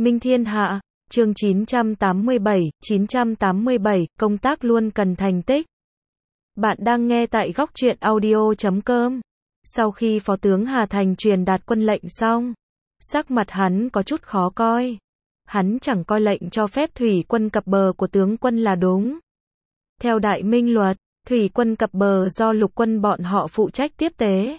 Minh Thiên Hạ, chương 987, công tác luôn cần thành tích. Bạn đang nghe tại góc truyện audio.com. Sau khi Phó tướng Hà Thành truyền đạt quân lệnh xong, sắc mặt hắn có chút khó coi. Hắn chẳng coi lệnh cho phép thủy quân cập bờ của tướng quân là đúng. Theo Đại Minh luật, thủy quân cập bờ do lục quân bọn họ phụ trách tiếp tế.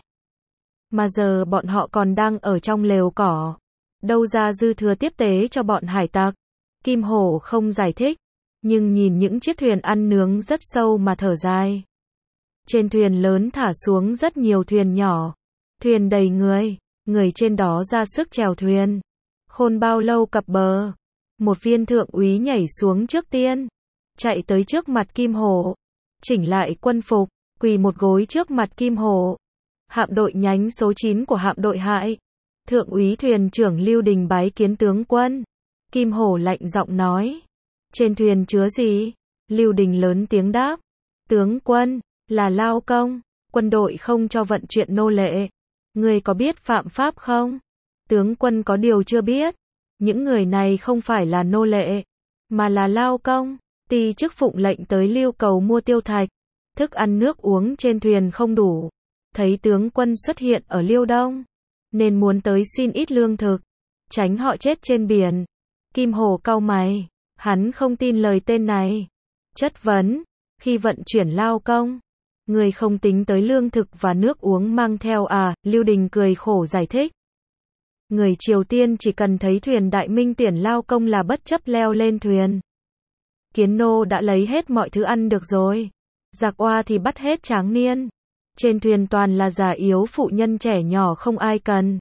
Mà giờ bọn họ còn đang ở trong lều cỏ. Đâu ra dư thừa tiếp tế cho bọn hải tặc. Kim Hổ không giải thích, nhưng nhìn những chiếc thuyền ăn nướng rất sâu mà thở dài. Trên thuyền lớn thả xuống rất nhiều thuyền nhỏ. Thuyền đầy người, người trên đó ra sức chèo thuyền. Khôn bao lâu cập bờ. Một viên thượng úy nhảy xuống trước tiên, chạy tới trước mặt Kim Hổ, chỉnh lại quân phục, quỳ một gối trước mặt Kim Hổ. Hạm đội nhánh số 9 của hạm đội Hải. Thượng úy thuyền trưởng Lưu Đình bái kiến tướng quân. Kim Hổ lạnh giọng nói. Trên thuyền chứa gì? Lưu Đình lớn tiếng đáp. Tướng quân, là lao công, quân đội không cho vận chuyển nô lệ. Người có biết phạm pháp không? Tướng quân có điều chưa biết. Những người này không phải là nô lệ, mà là lao công. Ty chức phụng lệnh tới Lưu Cầu mua tiêu thạch. Thức ăn nước uống trên thuyền không đủ. Thấy tướng quân xuất hiện ở Liêu Đông, nên muốn tới xin ít lương thực, tránh họ chết trên biển. Kim Hổ cau mày, hắn không tin lời tên này. Chất vấn, khi vận chuyển lao công, người không tính tới lương thực và nước uống mang theo à? Lưu Đình cười khổ giải thích. Người Triều Tiên chỉ cần thấy thuyền Đại Minh tuyển lao công là bất chấp leo lên thuyền. Kiến nô đã lấy hết mọi thứ ăn được rồi. Giặc oa thì bắt hết tráng niên. Trên thuyền toàn là già yếu phụ nhân trẻ nhỏ không ai cần.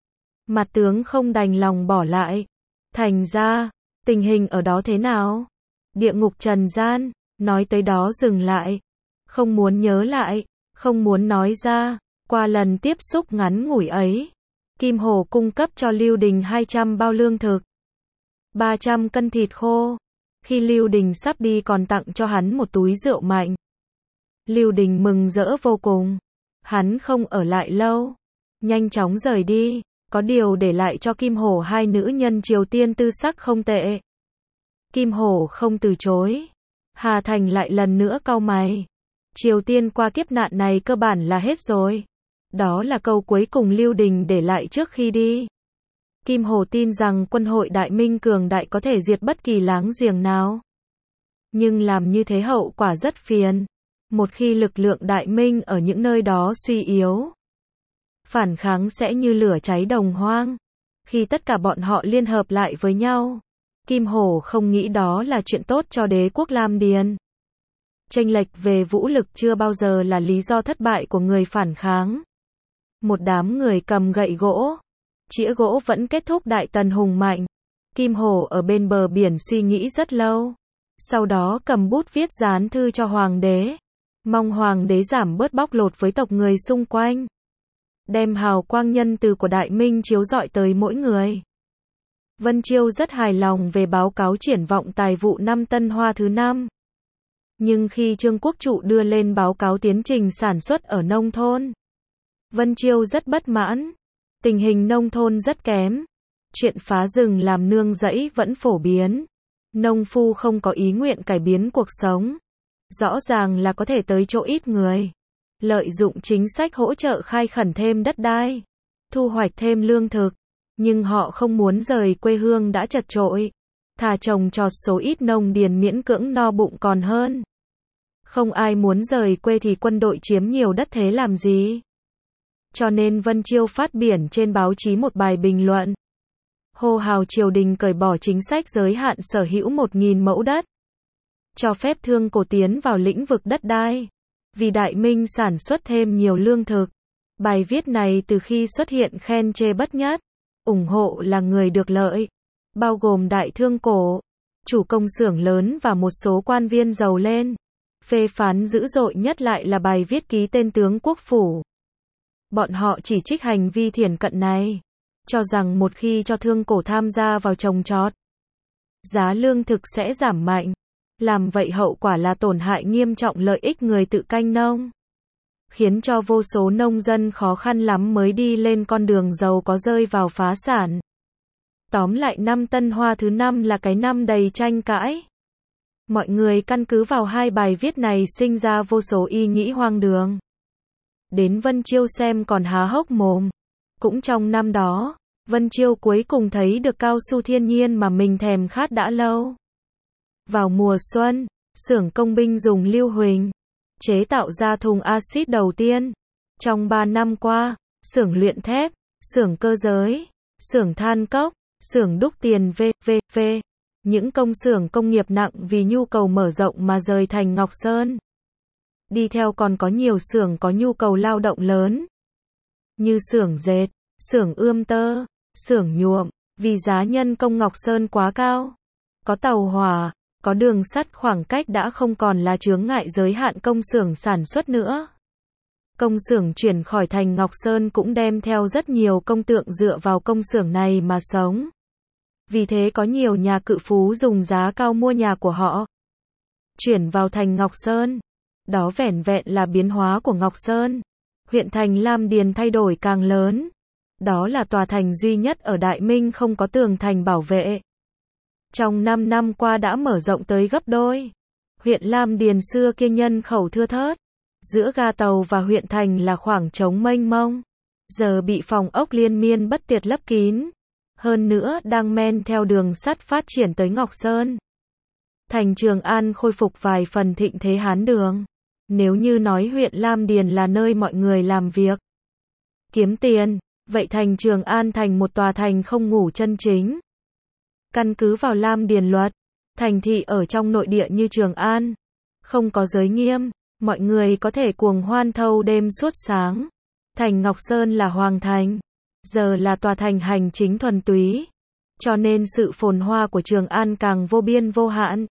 Mặt tướng không đành lòng bỏ lại. Thành ra, tình hình ở đó thế nào? Địa ngục trần gian, nói tới đó dừng lại. Không muốn nhớ lại, không muốn nói ra. Qua lần tiếp xúc ngắn ngủi ấy, Kim Hổ cung cấp cho Lưu Đình 200 bao lương thực, 300 cân thịt khô. Khi Lưu Đình sắp đi còn tặng cho hắn một túi rượu mạnh. Lưu Đình mừng rỡ vô cùng. Hắn không ở lại lâu, nhanh chóng rời đi, có điều để lại cho Kim Hổ hai nữ nhân Triều Tiên tư sắc không tệ. Kim Hổ không từ chối. Hà Thành lại lần nữa cau mày. Triều Tiên qua kiếp nạn này cơ bản là hết rồi. Đó là câu cuối cùng Lưu Đình để lại trước khi đi. Kim Hổ tin rằng quân hội Đại Minh cường đại có thể diệt bất kỳ láng giềng nào. Nhưng làm như thế hậu quả rất phiền. Một khi lực lượng Đại Minh ở những nơi đó suy yếu, phản kháng sẽ như lửa cháy đồng hoang. Khi tất cả bọn họ liên hợp lại với nhau, Kim Hổ không nghĩ đó là chuyện tốt cho đế quốc Lam Điền. Chênh lệch về vũ lực chưa bao giờ là lý do thất bại của người phản kháng. Một đám người cầm gậy gỗ, chĩa gỗ vẫn kết thúc Đại Tần hùng mạnh. Kim Hổ ở bên bờ biển suy nghĩ rất lâu. Sau đó cầm bút viết dán thư cho hoàng đế. Mong hoàng đế giảm bớt bóc lột với tộc người xung quanh. Đem hào quang nhân từ của Đại Minh chiếu rọi tới mỗi người. Vân Chiêu rất hài lòng về báo cáo triển vọng tài vụ năm Tân Hoa thứ 5. Nhưng khi Trương Quốc Trụ đưa lên báo cáo tiến trình sản xuất ở nông thôn, Vân Chiêu rất bất mãn. Tình hình nông thôn rất kém. Chuyện phá rừng làm nương rẫy vẫn phổ biến. Nông phu không có ý nguyện cải biến cuộc sống. Rõ ràng là có thể tới chỗ ít người. Lợi dụng chính sách hỗ trợ khai khẩn thêm đất đai, thu hoạch thêm lương thực. Nhưng họ không muốn rời quê hương đã chật chội. Thà trồng trọt số ít nông điền miễn cưỡng no bụng còn hơn. Không ai muốn rời quê thì quân đội chiếm nhiều đất thế làm gì? Cho nên Vân Chiêu phát biển trên báo chí một bài bình luận. Hô hào triều đình cởi bỏ chính sách giới hạn sở hữu 1.000 mẫu đất. Cho phép thương cổ tiến vào lĩnh vực đất đai. Vì Đại Minh sản xuất thêm nhiều lương thực. Bài viết này từ khi xuất hiện khen chê bất nhất. Ủng hộ là người được lợi. Bao gồm đại thương cổ, chủ công xưởng lớn và một số quan viên giàu lên. Phê phán dữ dội nhất lại là bài viết ký tên tướng quốc phủ. Bọn họ chỉ trích hành vi thiển cận này. Cho rằng một khi cho thương cổ tham gia vào trồng trọt, giá lương thực sẽ giảm mạnh. Làm vậy hậu quả là tổn hại nghiêm trọng lợi ích người tự canh nông. Khiến cho vô số nông dân khó khăn lắm mới đi lên con đường giàu có rơi vào phá sản. Tóm lại năm Tân Hoa thứ năm là cái năm đầy tranh cãi. Mọi người căn cứ vào hai bài viết này sinh ra vô số ý nghĩ hoang đường. Đến Vân Chiêu xem còn há hốc mồm. Cũng trong năm đó, Vân Chiêu cuối cùng thấy được cao su thiên nhiên mà mình thèm khát đã lâu. Vào mùa xuân, xưởng công binh dùng lưu huỳnh chế tạo ra thùng axit đầu tiên. Trong 3 năm qua, xưởng luyện thép, xưởng cơ giới, xưởng than cốc, xưởng đúc tiền v.v.v. Những công xưởng công nghiệp nặng vì nhu cầu mở rộng mà rời thành Ngọc Sơn. Đi theo còn có nhiều xưởng có nhu cầu lao động lớn, như xưởng dệt, xưởng ươm tơ, xưởng nhuộm, vì giá nhân công Ngọc Sơn quá cao. Có tàu hỏa, có đường sắt, khoảng cách đã không còn là chướng ngại giới hạn công xưởng sản xuất nữa. Công xưởng chuyển khỏi thành Ngọc Sơn cũng đem theo rất nhiều công tượng dựa vào công xưởng này mà sống. Vì thế có nhiều nhà cự phú dùng giá cao mua nhà của họ, chuyển vào thành Ngọc Sơn. Đó vẻn vẹn là biến hóa của Ngọc Sơn. Huyện thành Lam Điền thay đổi càng lớn. Đó là tòa thành duy nhất ở Đại Minh không có tường thành bảo vệ. Trong 5 năm qua đã mở rộng tới gấp đôi. Huyện Lam Điền xưa kia nhân khẩu thưa thớt. Giữa ga tàu và huyện thành là khoảng trống mênh mông. Giờ bị phòng ốc liên miên bất tuyệt lấp kín. Hơn nữa đang men theo đường sắt phát triển tới Ngọc Sơn. Thành Trường An khôi phục vài phần thịnh thế Hán Đường. Nếu như nói huyện Lam Điền là nơi mọi người làm việc, kiếm tiền, vậy thành Trường An thành một tòa thành không ngủ chân chính. Căn cứ vào Lam Điền luật, thành thị ở trong nội địa như Trường An, không có giới nghiêm, mọi người có thể cuồng hoan thâu đêm suốt sáng. Thành Ngọc Sơn là hoàng thành, giờ là tòa thành hành chính thuần túy, cho nên sự phồn hoa của Trường An càng vô biên vô hạn.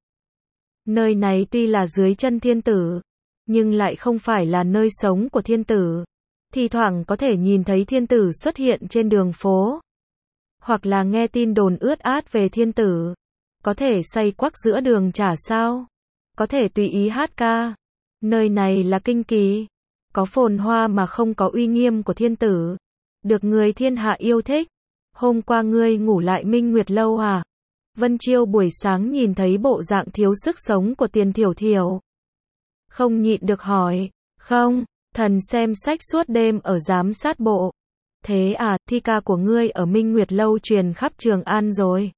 Nơi này tuy là dưới chân thiên tử, nhưng lại không phải là nơi sống của thiên tử. Thi thoảng có thể nhìn thấy thiên tử xuất hiện trên đường phố, hoặc là nghe tin đồn ướt át về thiên tử. Có thể say quắc giữa đường chả sao, có thể tùy ý hát ca. Nơi này là kinh kỳ, có phồn hoa mà không có uy nghiêm của thiên tử, được người thiên hạ yêu thích. Hôm qua ngươi ngủ lại Minh Nguyệt lâu à? Vân Chiêu buổi sáng nhìn thấy bộ dạng thiếu sức sống của Tiền Thiểu Thiểu, không nhịn được hỏi. Không, thần xem sách suốt đêm ở giám sát bộ. Thế à, thi ca của ngươi ở Minh Nguyệt lâu truyền khắp Trường An rồi.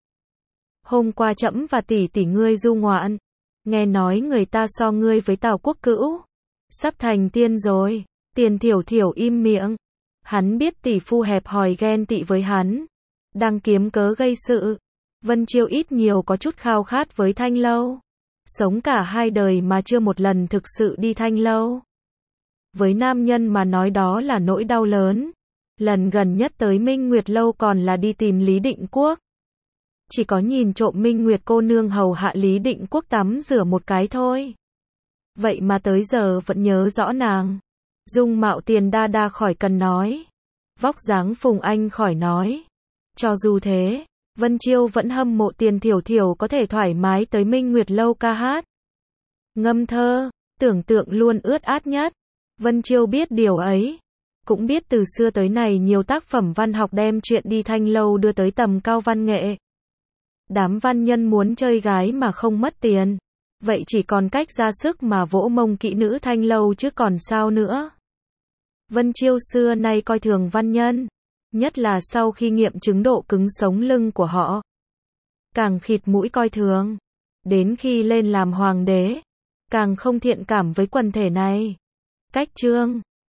Hôm qua trẫm và tỷ tỷ ngươi du ngoạn, nghe nói người ta so ngươi với Tào Quốc Cữu, sắp thành tiên rồi. Tiền Thiểu Thiểu im miệng. Hắn biết tỷ phu hẹp hòi ghen tị với hắn, đang kiếm cớ gây sự. Vân Chiêu ít nhiều có chút khao khát với Thanh lâu. Sống cả hai đời mà chưa một lần thực sự đi Thanh lâu. Với nam nhân mà nói đó là nỗi đau lớn. Lần gần nhất tới Minh Nguyệt lâu còn là đi tìm Lý Định Quốc. Chỉ có nhìn trộm Minh Nguyệt cô nương hầu hạ Lý Định Quốc tắm rửa một cái thôi. Vậy mà tới giờ vẫn nhớ rõ nàng. Dung mạo Tiền đa đa khỏi cần nói, vóc dáng Phùng Anh khỏi nói. Cho dù thế, Vân Chiêu vẫn hâm mộ Tiền Thiểu Thiểu có thể thoải mái tới Minh Nguyệt lâu ca hát, ngâm thơ, tưởng tượng luôn ướt át nhất. Vân Chiêu biết điều ấy, cũng biết từ xưa tới nay nhiều tác phẩm văn học đem chuyện đi Thanh lâu đưa tới tầm cao văn nghệ. Đám văn nhân muốn chơi gái mà không mất tiền, vậy chỉ còn cách ra sức mà vỗ mông kỹ nữ Thanh lâu chứ còn sao nữa. Vân Chiêu xưa nay coi thường văn nhân, nhất là sau khi nghiệm chứng độ cứng sống lưng của họ, càng khịt mũi coi thường. Đến khi lên làm hoàng đế, càng không thiện cảm với quần thể này. Cách chương